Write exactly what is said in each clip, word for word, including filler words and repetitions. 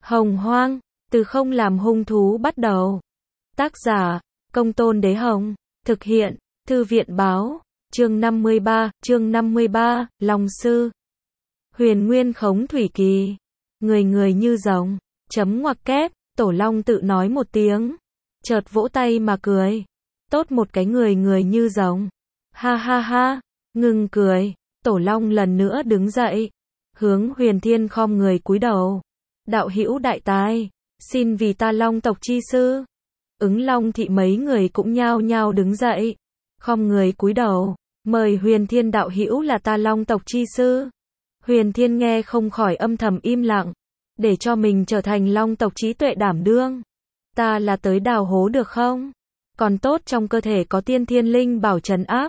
Hồng Hoang, từ không làm hung thú bắt đầu. Tác giả, Công Tôn Đế Hồng. Thực hiện, Thư viện Báo. Chương năm mươi ba, chương năm mươi ba, Long Sư. Huyền Nguyên Khống Thủy Kỳ. Người người như rồng. Chấm ngoặc kép, Tổ Long tự nói một tiếng. Chợt vỗ tay mà cười. Tốt một cái người người như rồng. Ha ha ha, ngừng cười. Tổ Long lần nữa đứng dậy. Hướng Huyền Thiên khom người cúi đầu. Đạo hữu đại tài, xin vì ta Long tộc chi sư. Ứng Long thị mấy người cũng nhao nhao đứng dậy. Khom người cúi đầu. Mời Huyền Thiên đạo hữu là ta Long tộc chi sư. Huyền Thiên nghe không khỏi âm thầm im lặng. Để cho mình trở thành Long tộc trí tuệ đảm đương. Ta là tới đào hố được không? Còn tốt trong cơ thể có tiên thiên linh bảo trấn áp.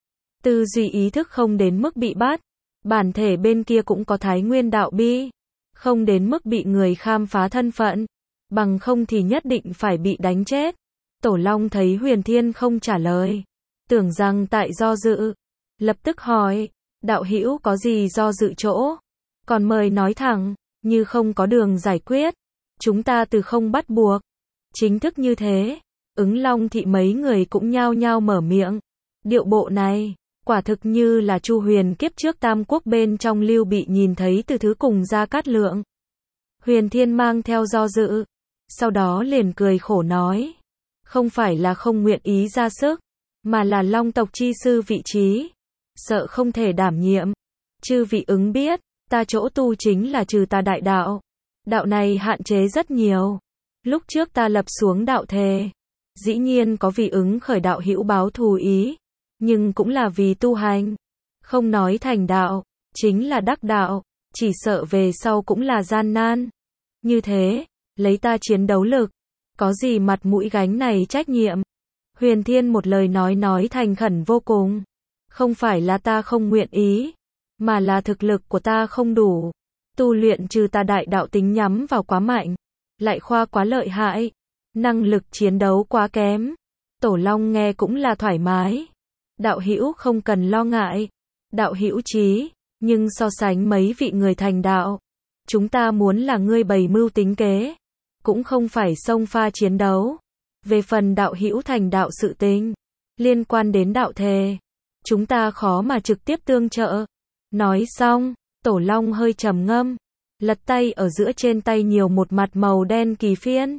Tư duy ý thức không đến mức bị bắt. Bản thể bên kia cũng có thái nguyên đạo bi. Không đến mức bị người khám phá thân phận. Bằng không thì nhất định phải bị đánh chết. Tổ Long thấy Huyền Thiên không trả lời. Tưởng rằng tại do dự. Lập tức hỏi. Đạo hữu có gì do dự chỗ? Còn mời nói thẳng. Như không có đường giải quyết. Chúng ta từ không bắt buộc. Chính thức như thế. Ứng Long thị mấy người cũng nhao nhao mở miệng. Điệu bộ này. Quả thực như là Chu Huyền kiếp trước Tam Quốc bên trong Lưu Bị nhìn thấy từ thứ cùng Gia Cát Lượng. Huyền Thiên mang theo do dự. Sau đó liền cười khổ nói. Không phải là không nguyện ý ra sức. Mà là Long tộc chi sư vị trí. Sợ không thể đảm nhiệm. Chư vị ứng biết. Ta chỗ tu chính là trừ ta đại đạo. Đạo này hạn chế rất nhiều. Lúc trước ta lập xuống đạo thề. Dĩ nhiên có vì ứng khởi đạo hữu báo thù ý. Nhưng cũng là vì tu hành. Không nói thành đạo. Chính là đắc đạo. Chỉ sợ về sau cũng là gian nan. Như thế. Lấy ta chiến đấu lực. Có gì mặt mũi gánh này trách nhiệm. Huyền Thiên một lời nói nói thành khẩn vô cùng. Không phải là ta không nguyện ý. Mà là thực lực của ta không đủ. Tu luyện trừ ta đại đạo tính nhắm vào quá mạnh. Lại khoa quá lợi hại. Năng lực chiến đấu quá kém. Tổ Long nghe cũng là thoải mái. Đạo hữu không cần lo ngại. Đạo hữu trí. Nhưng so sánh mấy vị người thành đạo. Chúng ta muốn là ngươi bày mưu tính kế. Cũng không phải xông pha chiến đấu. Về phần đạo hữu thành đạo sự tình. Liên quan đến đạo thề. Chúng ta khó mà trực tiếp tương trợ. Nói xong, Tổ Long hơi trầm ngâm. Lật tay ở giữa trên tay nhiều một mặt màu đen kỳ phiên.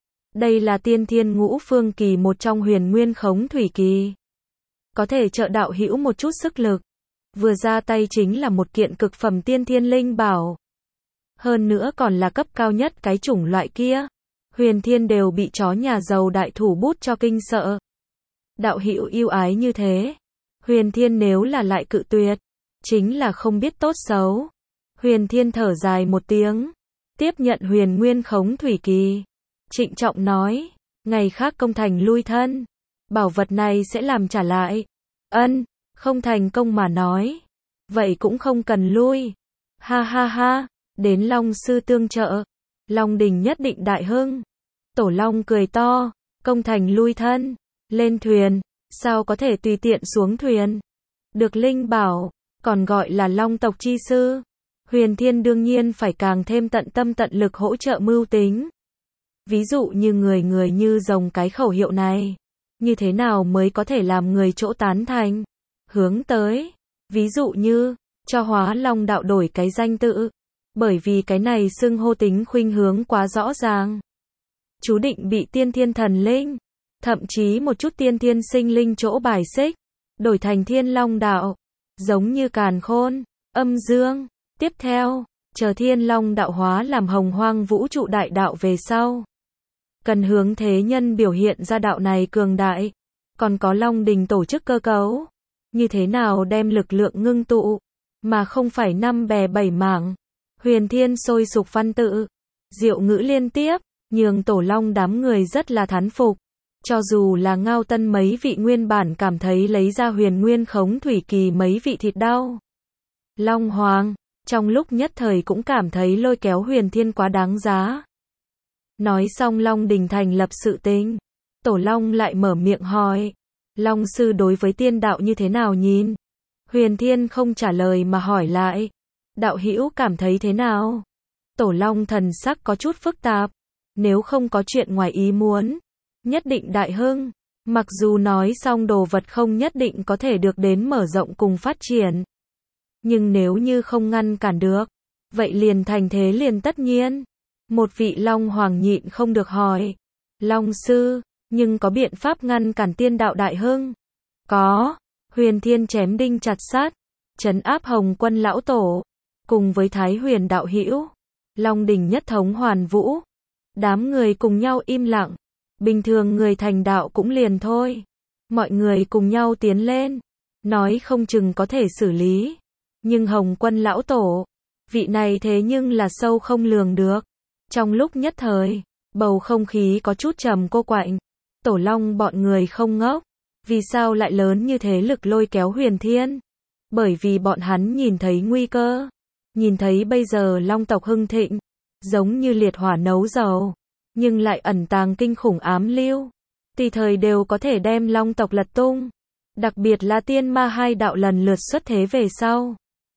Đây là tiên thiên ngũ phương kỳ một trong huyền nguyên khống thủy kỳ. Có thể trợ đạo hữu một chút sức lực. Vừa ra tay chính là một kiện cực phẩm tiên thiên linh bảo. Hơn nữa còn là cấp cao nhất cái chủng loại kia. Huyền Thiên đều bị chó nhà giàu đại thủ bút cho kinh sợ. Đạo hữu yêu ái như thế. Huyền Thiên nếu là lại cự tuyệt. Chính là không biết tốt xấu. Huyền Thiên thở dài một tiếng. Tiếp nhận huyền nguyên khống thủy kỳ. Trịnh trọng nói. Ngày khác công thành lui thân. Bảo vật này sẽ làm trả lại. Ân, không thành công mà nói. Vậy cũng không cần lui. Ha ha ha, đến Long sư tương trợ. Long đình nhất định đại hưng. Tổ Long cười to. Công thành lui thân. Lên thuyền. Sao có thể tùy tiện xuống thuyền. Được linh bảo. Còn gọi là Long tộc chi sư. Huyền Thiên đương nhiên phải càng thêm tận tâm tận lực hỗ trợ mưu tính. Ví dụ như người người như rồng cái khẩu hiệu này. Như thế nào mới có thể làm người chỗ tán thành. Hướng tới. Ví dụ như, cho hóa Long đạo đổi cái danh tự. Bởi vì cái này xưng hô tính khuynh hướng quá rõ ràng. Chú định bị tiên thiên thần linh. Thậm chí một chút tiên thiên sinh linh chỗ bài xích. Đổi thành thiên long đạo. Giống như càn khôn, âm dương. Tiếp theo, chờ thiên long đạo hóa làm hồng hoang vũ trụ đại đạo về sau. Cần hướng thế nhân biểu hiện ra đạo này cường đại. Còn có Long đình tổ chức cơ cấu. Như thế nào đem lực lượng ngưng tụ. Mà không phải năm bè bảy mảng. Huyền Thiên sôi sục văn tự. Diệu ngữ liên tiếp. Nhường Tổ Long đám người rất là thán phục. Cho dù là Ngao Tân mấy vị nguyên bản cảm thấy lấy ra huyền nguyên khống thủy kỳ mấy vị thịt đau. Long Hoàng, trong lúc nhất thời cũng cảm thấy lôi kéo Huyền Thiên quá đáng giá. Nói xong Long đình thành lập sự tình. Tổ Long lại mở miệng hỏi. Long sư đối với tiên đạo như thế nào nhìn? Huyền Thiên không trả lời mà hỏi lại. Đạo hữu cảm thấy thế nào? Tổ Long thần sắc có chút phức tạp. Nếu không có chuyện ngoài ý muốn, nhất định đại hưng. Mặc dù nói xong đồ vật không nhất định có thể được đến mở rộng cùng phát triển. Nhưng nếu như không ngăn cản được, vậy liền thành thế liền tất nhiên. Một vị Long Hoàng nhịn không được hỏi. Long sư, nhưng có biện pháp ngăn cản tiên đạo đại hưng? Có. Huyền Thiên chém đinh chặt sát, trấn áp Hồng Quân lão tổ, cùng với Thái Huyền đạo hữu, Long đỉnh nhất thống hoàn vũ. Đám người cùng nhau im lặng. Bình thường người thành đạo cũng liền thôi. Mọi người cùng nhau tiến lên, nói không chừng có thể xử lý. Nhưng Hồng Quân lão tổ, vị này thế nhưng là sâu không lường được. Trong lúc nhất thời, bầu không khí có chút trầm cô quạnh. Tổ Long bọn người không ngốc. Vì sao lại lớn như thế lực lôi kéo Huyền Thiên? Bởi vì bọn hắn nhìn thấy nguy cơ. Nhìn thấy bây giờ Long tộc hưng thịnh, giống như liệt hỏa nấu dầu, nhưng lại ẩn tàng kinh khủng ám lưu. Tùy thời đều có thể đem Long tộc lật tung. Đặc biệt là tiên ma hai đạo lần lượt xuất thế về sau.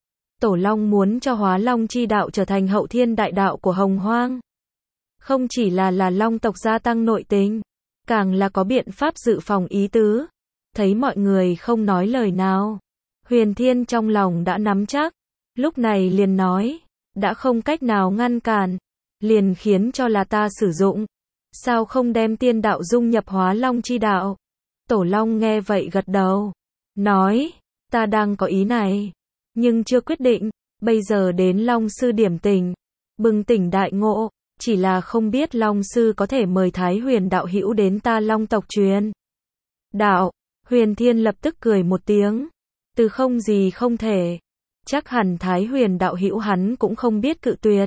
Tổ Long muốn cho Hóa Long chi đạo trở thành hậu thiên đại đạo của Hồng Hoang. Không chỉ là là Long tộc gia tăng nội tình, càng là có biện pháp dự phòng ý tứ. Thấy mọi người không nói lời nào, Huyền Thiên trong lòng đã nắm chắc, lúc này liền nói, đã không cách nào ngăn cản, liền khiến cho là ta sử dụng. Sao không đem tiên đạo dung nhập Hóa Long chi đạo? Tổ Long nghe vậy gật đầu, nói, ta đang có ý này, nhưng chưa quyết định, bây giờ đến Long sư điểm tình, bừng tỉnh đại ngộ, chỉ là không biết Long sư có thể mời Thái Huyền đạo hữu đến ta Long tộc truyền đạo. Huyền Thiên lập tức cười một tiếng, từ không gì không thể, chắc hẳn Thái Huyền đạo hữu hắn cũng không biết cự tuyệt.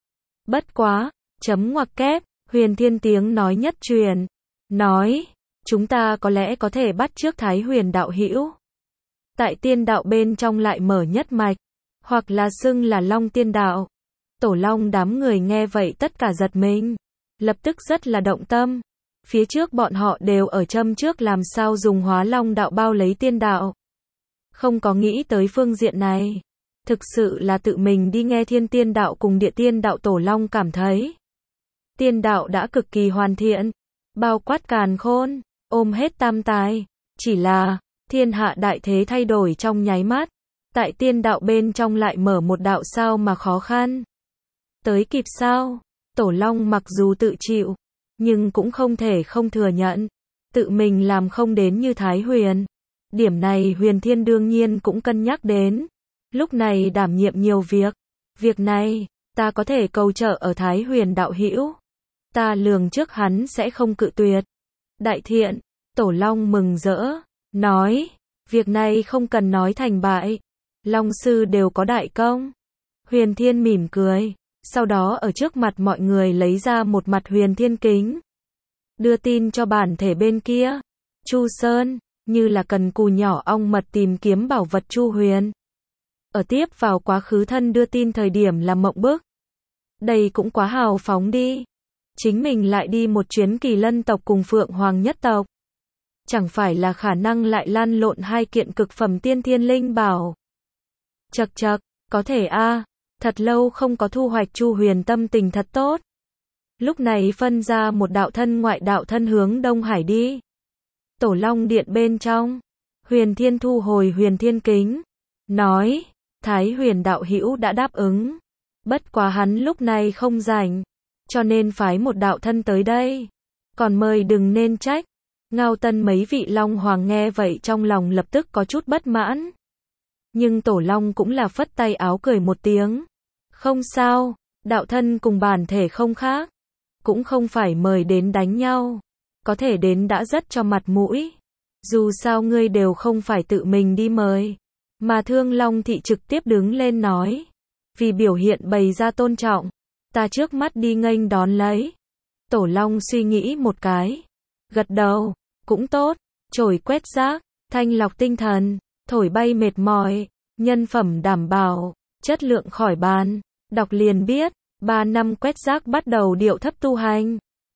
Bất quá, chấm ngoặc kép, Huyền Thiên tiếng nói nhất truyền, nói, chúng ta có lẽ có thể bắt chước Thái Huyền đạo hữu. Tại tiên đạo bên trong lại mở nhất mạch, hoặc là xưng là Long tiên đạo. Tổ Long đám người nghe vậy tất cả giật mình, lập tức rất là động tâm. Phía trước bọn họ đều ở châm trước làm sao dùng Hóa Long đạo bao lấy tiên đạo. Không có nghĩ tới phương diện này. Thực sự là tự mình đi nghe thiên tiên đạo cùng địa tiên đạo. Tổ Long cảm thấy tiên đạo đã cực kỳ hoàn thiện, bao quát càn khôn, ôm hết tam tài. Chỉ là thiên hạ đại thế thay đổi trong nháy mắt, tại tiên đạo bên trong lại mở một đạo sao mà khó khăn. Tới kịp sao? Tổ Long mặc dù tự chịu, nhưng cũng không thể không thừa nhận, tự mình làm không đến như Thái Huyền. Điểm này Huyền Thiên đương nhiên cũng cân nhắc đến, lúc này đảm nhiệm nhiều việc. Việc này, ta có thể cầu trợ ở Thái Huyền đạo hữu. Ta lường trước hắn sẽ không cự tuyệt. Đại thiện, Tổ Long mừng rỡ, nói, việc này không cần nói thành bại. Long sư đều có đại công. Huyền Thiên mỉm cười. Sau đó ở trước mặt mọi người lấy ra một mặt Huyền Thiên kính, đưa tin cho bản thể bên kia. Chu Sơn, như là cần cù nhỏ ong mật tìm kiếm bảo vật Chu Huyền. Ở tiếp vào quá khứ thân đưa tin thời điểm là mộng bức. Đây cũng quá hào phóng đi. Chính mình lại đi một chuyến Kỳ Lân tộc cùng Phượng Hoàng nhất tộc. Chẳng phải là khả năng lại lan lộn hai kiện cực phẩm tiên thiên linh bảo. Chậc chậc, có thể a. Thật lâu không có thu hoạch. Chu Huyền tâm tình thật tốt. Lúc này phân ra một đạo thân ngoại đạo thân hướng Đông Hải đi. Tổ Long điện bên trong, Huyền Thiên thu hồi Huyền Thiên kính, nói, Thái Huyền đạo hữu đã đáp ứng. Bất quá hắn lúc này không rảnh, cho nên phái một đạo thân tới đây. Còn mời đừng nên trách. Ngao Tân mấy vị Long Hoàng nghe vậy trong lòng lập tức có chút bất mãn. Nhưng Tổ Long cũng là phất tay áo cười một tiếng. Không sao, đạo thân cùng bản thể không khác. Cũng không phải mời đến đánh nhau. Có thể đến đã rất cho mặt mũi. Dù sao ngươi đều không phải tự mình đi mời. Mà Thương Long Thị trực tiếp đứng lên nói. Vì biểu hiện bày ra tôn trọng, ta trước mắt đi nghênh đón lấy. Tổ Long suy nghĩ một cái. Gật đầu, cũng tốt. Chổi quét rác, thanh lọc tinh thần, thổi bay mệt mỏi, nhân phẩm đảm bảo, chất lượng khỏi bàn. Đọc liền biết, ba năm quét rác bắt đầu điệu thấp tu hành.